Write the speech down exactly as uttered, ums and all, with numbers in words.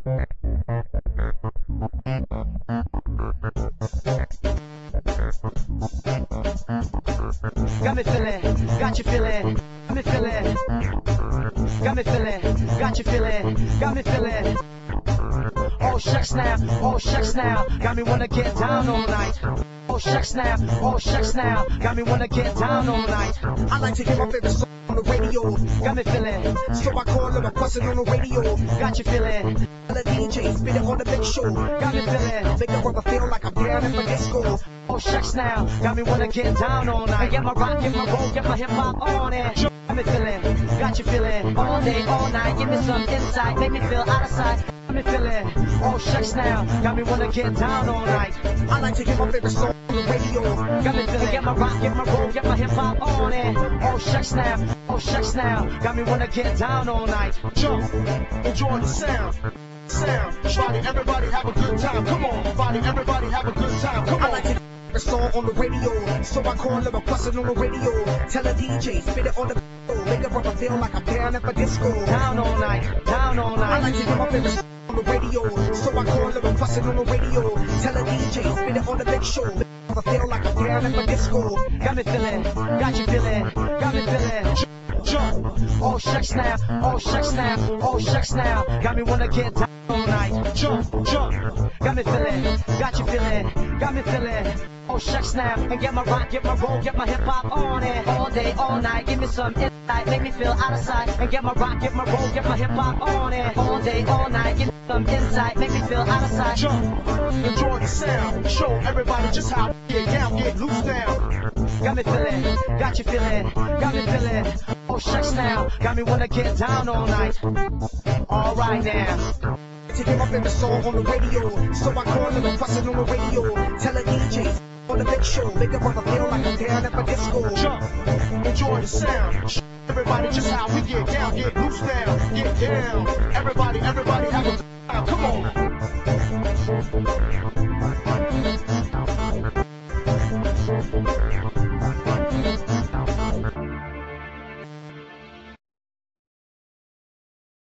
Got me feeling, got you feeling, got me feeling, got me feeling, got you feeling, got me feeling. Oh shucks now, oh shucks now, got me wanna get down all night. Oh shucks now, oh shucks now, got me wanna get down all night. I like to hear my favorite song on the radio. Got me feeling, So I call them, I bust it on the radio. got you feeling, Tell the D J, spin it on the big show. got me feeling. Make the rubber feel like I'm down in my disco. Oh shucks now, got me wanna get down all night. Get my rock, get my roll, get my hip hop on it. Got me feeling, got you feeling, all day, all night. Give me some insight, make me feel out of sight. Got me feeling, oh shucks now, got me wanna get down all night. I like to hear my favorite song on the radio. Got me feeling, get my rock, get my roll, get my hip hop on it. Oh shucks now, oh shucks now, got me wanna get down all night. Jump, enjoy the sound, sound. Body, everybody have a good time. Come on, body, everybody have a good time. Come I like to on. hear my song on the radio. So I call them, I bust it on the radio. Tell the D J, spin it on the radio. Make the rubber feel like I'm down in my disco. Down all night, down all I like night. to hear my favorite song on the radio. So I call them, I bust it on the radio. Tell the D J, spin it on the big show. Make the rubber feel like I'm down in my disco. Got me feeling, got you feeling, got me feeling. Jump, Oh shucks now, oh shucks now, oh shucks now, got me wanna get down all night. jump, jump. Got me feeling, got you feeling, got me feeling. Oh shucks now, and get my rock, get my roll, get my hip hop on it. All day, all night, give me some insight, make me feel out of sight. And get my rock, get my roll, get my hip hop on it. All day, all night, give me some insight, make me feel out of sight. Jump, enjoy the sound. Show everybody just how to get down, get loose now. Got me feeling, got you feeling, got me feeling. Oh shucks now, got me wanna get down all night. All right now. To hear my favorite song on the radio. So I call them, I bust it on the radio. Tell the D J, on the big show. Make the rubber feel like I'm down in my disco. Jump, enjoy the sound. Show everybody just how we get down, get loose now. Get down. Everybody, everybody have a good time. Come on.